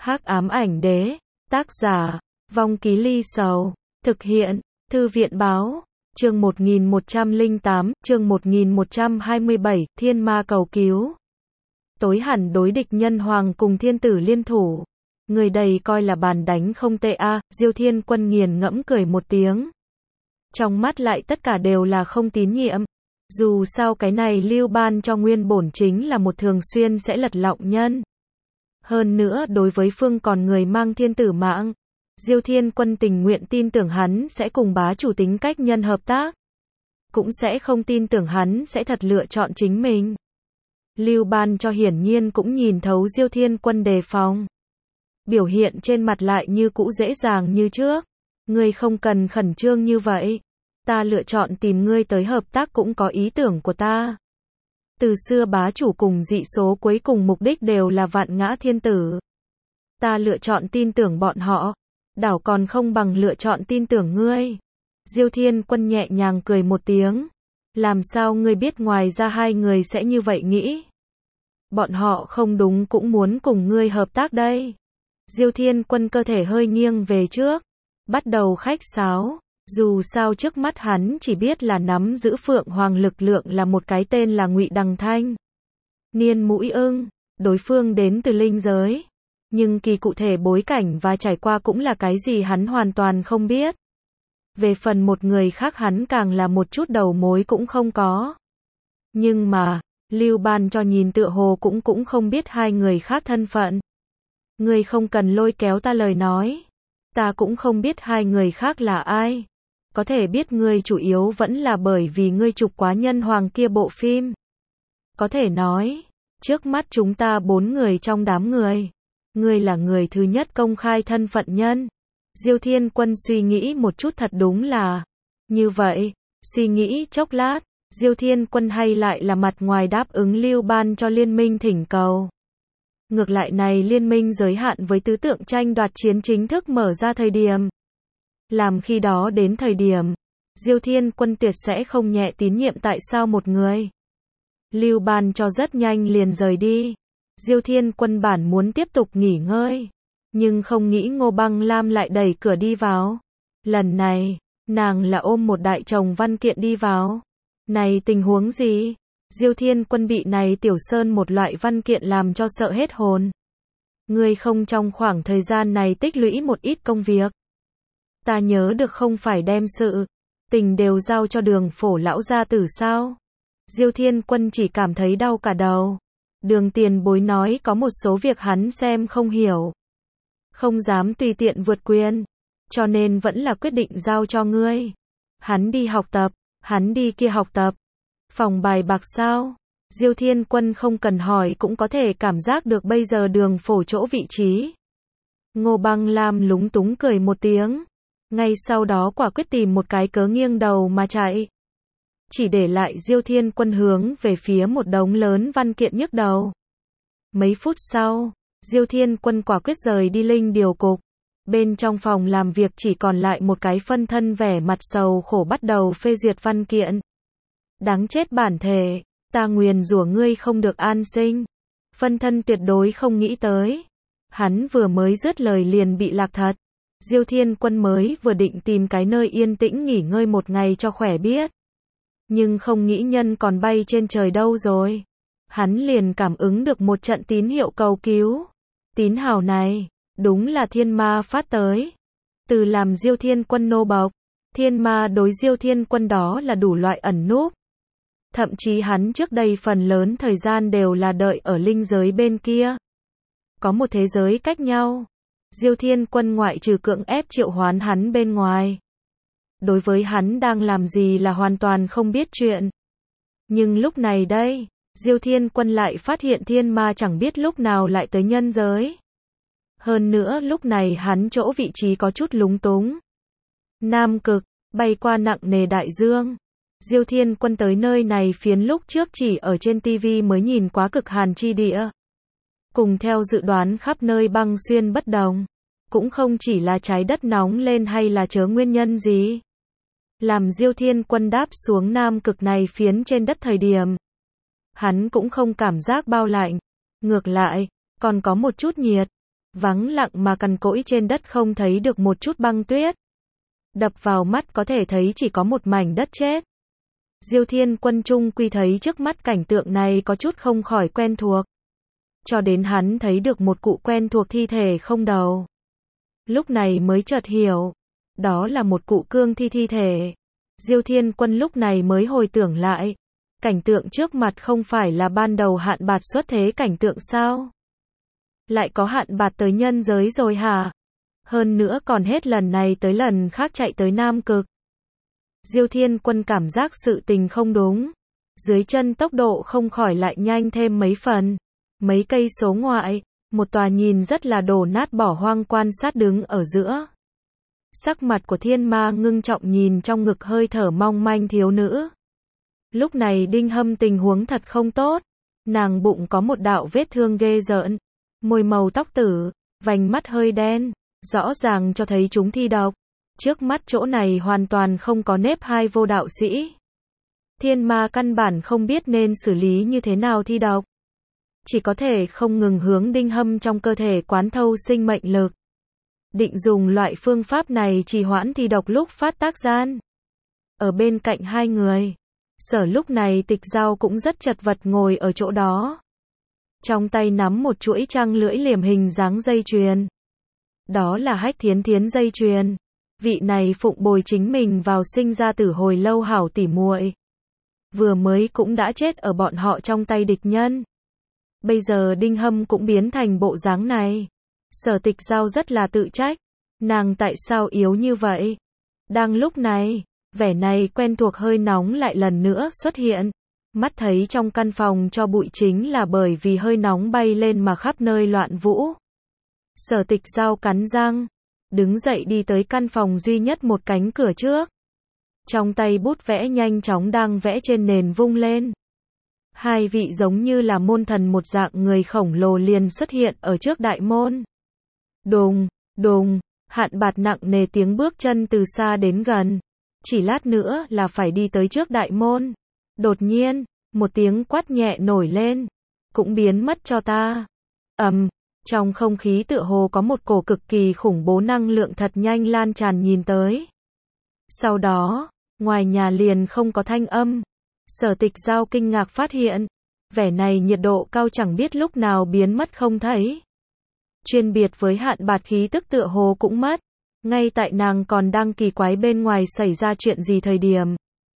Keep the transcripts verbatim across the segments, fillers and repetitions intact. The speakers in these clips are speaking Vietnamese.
Hắc ám ảnh đế, tác giả, Vong Ký Ly Sầu, thực hiện, Thư viện báo, chương một nghìn một trăm lẻ tám, chương một nghìn một trăm hai mươi bảy, Thiên Ma cầu cứu. Tối hẳn đối địch nhân hoàng cùng thiên tử liên thủ. Người đầy coi là bàn đánh không tệ a, à, Diêu Thiên Quân nghiền ngẫm cười một tiếng. Trong mắt lại tất cả đều là không tín nhiệm. Dù sao cái này lưu ban cho nguyên bổn chính là một thường xuyên sẽ lật lọng nhân. Hơn nữa đối với phương còn người mang thiên tử mạng. Diêu Thiên Quân tình nguyện tin tưởng hắn sẽ cùng bá chủ tính cách nhân hợp tác. Cũng sẽ không tin tưởng hắn sẽ thật lựa chọn chính mình. Lưu ban cho hiển nhiên cũng nhìn thấu Diêu Thiên Quân đề phòng. Biểu hiện trên mặt lại như cũ dễ dàng như trước. Ngươi không cần khẩn trương như vậy. Ta lựa chọn tìm ngươi tới hợp tác cũng có ý tưởng của ta. Từ xưa bá chủ cùng dị số cuối cùng mục đích đều là vạn ngã thiên tử. Ta lựa chọn tin tưởng bọn họ. Đảo còn không bằng lựa chọn tin tưởng ngươi. Diêu Thiên Quân nhẹ nhàng cười một tiếng. Làm sao ngươi biết ngoài ra hai người sẽ như vậy nghĩ? Bọn họ không đúng cũng muốn cùng ngươi hợp tác đây. Diêu Thiên Quân cơ thể hơi nghiêng về trước. Bắt đầu khách sáo. Dù sao trước mắt hắn chỉ biết là nắm giữ Phượng Hoàng lực lượng là một cái tên là Ngụy Đằng Thanh. Niên Mũi Ưng. Đối phương đến từ linh giới. Nhưng kỳ cụ thể bối cảnh và trải qua cũng là cái gì hắn hoàn toàn không biết. Về phần một người khác hắn càng là một chút đầu mối cũng không có. Nhưng mà, Lưu ban cho nhìn tựa hồ cũng cũng không biết hai người khác thân phận. Ngươi không cần lôi kéo ta lời nói. Ta cũng không biết hai người khác là ai. Có thể biết ngươi chủ yếu vẫn là bởi vì ngươi chụp quá nhân hoàng kia bộ phim. Có thể nói, trước mắt chúng ta bốn người trong đám người. Ngươi là người thứ nhất công khai thân phận nhân. Diêu Thiên Quân suy nghĩ một chút thật đúng là. Như vậy, suy nghĩ chốc lát, Diêu Thiên Quân hay lại là mặt ngoài đáp ứng Lưu ban cho liên minh thỉnh cầu. Ngược lại này liên minh giới hạn với tứ tượng tranh đoạt chiến chính thức mở ra thời điểm. Làm khi đó đến thời điểm, Diêu Thiên Quân tuyệt sẽ không nhẹ tín nhiệm tại sao một người. Lưu ban cho rất nhanh liền rời đi. Diêu Thiên Quân bản muốn tiếp tục nghỉ ngơi. Nhưng không nghĩ Ngô Băng Lam lại đẩy cửa đi vào. Lần này, nàng là ôm một đại chồng văn kiện đi vào. Này tình huống gì? Diêu Thiên Quân bị này tiểu sơn một loại văn kiện làm cho sợ hết hồn. Ngươi không trong khoảng thời gian này tích lũy một ít công việc. Ta nhớ được không phải đem sự tình đều giao cho Đường Phổ lão gia tử sao? Diêu Thiên Quân chỉ cảm thấy đau cả đầu. Đường tiền bối nói có một số việc hắn xem không hiểu. Không dám tùy tiện vượt quyền. Cho nên vẫn là quyết định giao cho ngươi. Hắn đi học tập, hắn đi kia học tập. Phòng bài bạc sao? Diêu Thiên Quân không cần hỏi cũng có thể cảm giác được bây giờ Đường Phổ chỗ vị trí. Ngô Băng Lam lúng túng cười một tiếng. Ngay sau đó quả quyết tìm một cái cớ nghiêng đầu mà chạy. Chỉ để lại Diêu Thiên Quân hướng về phía một đống lớn văn kiện nhức đầu. Mấy phút sau, Diêu Thiên Quân quả quyết rời đi linh điều cục. Bên trong phòng làm việc chỉ còn lại một cái phân thân vẻ mặt sầu khổ bắt đầu phê duyệt văn kiện. Đáng chết bản thể, ta nguyền rủa ngươi không được an sinh. Phân thân tuyệt đối không nghĩ tới. Hắn vừa mới dứt lời liền bị lạc thật. Diêu Thiên Quân mới vừa định tìm cái nơi yên tĩnh nghỉ ngơi một ngày cho khỏe biết. Nhưng không nghĩ nhân còn bay trên trời đâu rồi. Hắn liền cảm ứng được một trận tín hiệu cầu cứu. Tín hào này, đúng là thiên ma phát tới. Từ làm Diêu Thiên Quân nô bộc, thiên ma đối Diêu Thiên Quân đó là đủ loại ẩn núp. Thậm chí hắn trước đây phần lớn thời gian đều là đợi ở linh giới bên kia. Có một thế giới cách nhau. Diêu Thiên Quân ngoại trừ cưỡng ép triệu hoán hắn bên ngoài. Đối với hắn đang làm gì là hoàn toàn không biết chuyện. Nhưng lúc này đây, Diêu Thiên Quân lại phát hiện thiên ma chẳng biết lúc nào lại tới nhân giới. Hơn nữa lúc này hắn chỗ vị trí có chút lúng túng. Nam Cực, bay qua nặng nề đại dương. Diêu Thiên Quân tới nơi này phiến lúc trước chỉ ở trên tivi mới nhìn quá cực hàn chi địa. Cùng theo dự đoán khắp nơi băng xuyên bất đồng. Cũng không chỉ là trái đất nóng lên hay là chớ nguyên nhân gì. Làm Diêu Thiên Quân đáp xuống Nam Cực này phiến trên đất thời điểm. Hắn cũng không cảm giác bao lạnh. Ngược lại, còn có một chút nhiệt. vắng lặng mà cằn cỗi trên đất không thấy được một chút băng tuyết. Đập vào mắt có thể thấy chỉ có một mảnh đất chết. Diêu Thiên Quân chung quy thấy trước mắt cảnh tượng này có chút không khỏi quen thuộc. Cho đến hắn thấy được một cụ quen thuộc thi thể không đầu. Lúc này mới chợt hiểu. Đó là một cụ cương thi thi thể. Diêu Thiên Quân lúc này mới hồi tưởng lại. Cảnh tượng trước mặt không phải là ban đầu Hạn Bạt xuất thế cảnh tượng sao? Lại có Hạn Bạt tới nhân giới rồi hả? Hơn nữa còn hết lần này tới lần khác chạy tới Nam Cực. Diêu Thiên Quân cảm giác sự tình không đúng. Dưới chân tốc độ không khỏi lại nhanh thêm mấy phần. Mấy cây số ngoại, một tòa nhìn rất là đổ nát bỏ hoang quan sát đứng ở giữa. Sắc mặt của Thiên Ma ngưng trọng nhìn trong ngực hơi thở mong manh thiếu nữ. Lúc này Đinh Hâm tình huống thật không tốt. Nàng bụng có một đạo vết thương ghê rợn. Môi màu tóc tử, vành mắt hơi đen, rõ ràng cho thấy chúng thi độc. Trước mắt chỗ này hoàn toàn không có nếp hai vô đạo sĩ. Thiên Ma căn bản không biết nên xử lý như thế nào thi độc. Chỉ có thể không ngừng hướng Đinh Hâm trong cơ thể quán thâu sinh mệnh lực. Định dùng loại phương pháp này trì hoãn thi độc lúc phát tác gian. Ở bên cạnh hai người, Sở lúc này Tịch Giao cũng rất chật vật ngồi ở chỗ đó. Trong tay nắm một chuỗi trăng lưỡi liềm hình dáng dây chuyền. Đó là Hách Thiến Thiến dây chuyền. Vị này phụng bồi chính mình vào sinh ra tử hồi lâu hảo tỉ muội. Vừa mới cũng đã chết ở bọn họ trong tay địch nhân. Bây giờ Đinh Hâm cũng biến thành bộ dáng này. Sở Tịch Giao rất là tự trách. Nàng tại sao yếu như vậy? Đang lúc này, vẻ này quen thuộc hơi nóng lại lần nữa xuất hiện. Mắt thấy trong căn phòng cho bụi chính là bởi vì hơi nóng bay lên mà khắp nơi loạn vũ. Sở Tịch Giao cắn răng, đứng dậy đi tới căn phòng duy nhất một cánh cửa trước. Trong tay bút vẽ nhanh chóng đang vẽ trên nền vung lên. Hai vị giống như là môn thần một dạng người khổng lồ liền xuất hiện ở trước đại môn. Đùng, đùng, Hạn Bạt nặng nề tiếng bước chân từ xa đến gần. Chỉ lát nữa là phải đi tới trước đại môn. Đột nhiên, một tiếng quát nhẹ nổi lên. Cũng biến mất cho ta. Ầm, trong không khí tựa hồ có một cổ cực kỳ khủng bố năng lượng thật nhanh lan tràn nhìn tới. Sau đó, ngoài nhà liền không có thanh âm. Sở Tịch Giao kinh ngạc phát hiện, vẻ này nhiệt độ cao chẳng biết lúc nào biến mất không thấy. Chuyên biệt với Hạn Bạt khí tức tựa hồ cũng mất. Ngay tại nàng còn đang kỳ quái bên ngoài xảy ra chuyện gì thời điểm.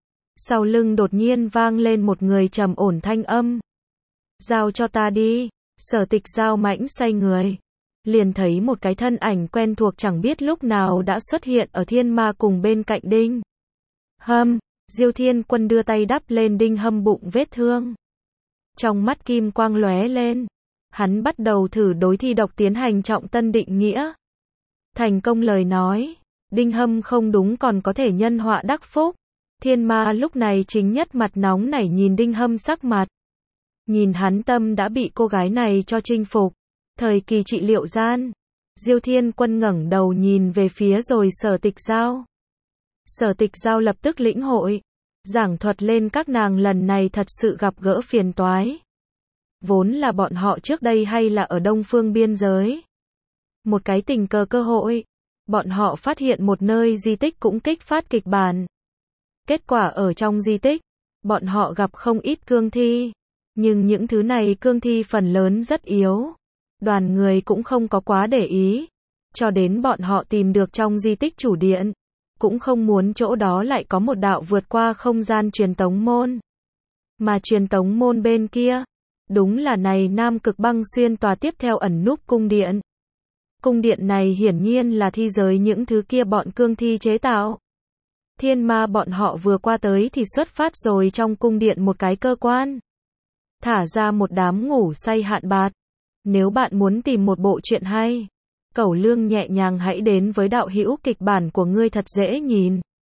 Sau lưng đột nhiên vang lên một người trầm ổn thanh âm. Giao cho ta đi. Sở Tịch Giao mãnh xoay người. Liền thấy một cái thân ảnh quen thuộc chẳng biết lúc nào đã xuất hiện ở Thiên Ma cùng bên cạnh Đinh Hâm. Diêu Thiên Quân đưa tay đắp lên Đinh Hâm bụng vết thương. Trong mắt kim quang lóe lên. Hắn bắt đầu thử đối thi độc tiến hành trọng tân định nghĩa. Thành công lời nói, Đinh Hâm không đúng còn có thể nhân họa đắc phúc. Thiên Ma lúc này chính nhất mặt nóng nảy nhìn Đinh Hâm sắc mặt. Nhìn hắn tâm đã bị cô gái này cho chinh phục. Thời kỳ trị liệu gian, Diêu Thiên Quân ngẩng đầu nhìn về phía rồi Sở Tịch Giao. Sở Tịch Giao lập tức lĩnh hội, giảng thuật lên các nàng lần này thật sự gặp gỡ phiền toái. Vốn là bọn họ trước đây hay là ở Đông Phương biên giới. Một cái tình cờ cơ hội, bọn họ phát hiện một nơi di tích cũng kích phát kịch bản. Kết quả ở trong di tích, bọn họ gặp không ít cương thi. Nhưng những thứ này cương thi phần lớn rất yếu. Đoàn người cũng không có quá để ý. Cho đến bọn họ tìm được trong di tích chủ điện. Cũng không muốn chỗ đó lại có một đạo vượt qua không gian truyền tống môn. Mà truyền tống môn bên kia, đúng là này Nam Cực Băng Xuyên tòa tiếp theo ẩn núp cung điện. Cung điện này hiển nhiên là thi giới những thứ kia bọn cương thi chế tạo. Thiên Ma bọn họ vừa qua tới thì xuất phát rồi trong cung điện một cái cơ quan. Thả ra một đám ngủ say Hạn Bạt. Nếu bạn muốn tìm một bộ truyện hay, Cẩu Lương nhẹ nhàng hãy đến với đạo hữu kịch bản của ngươi thật dễ nhìn.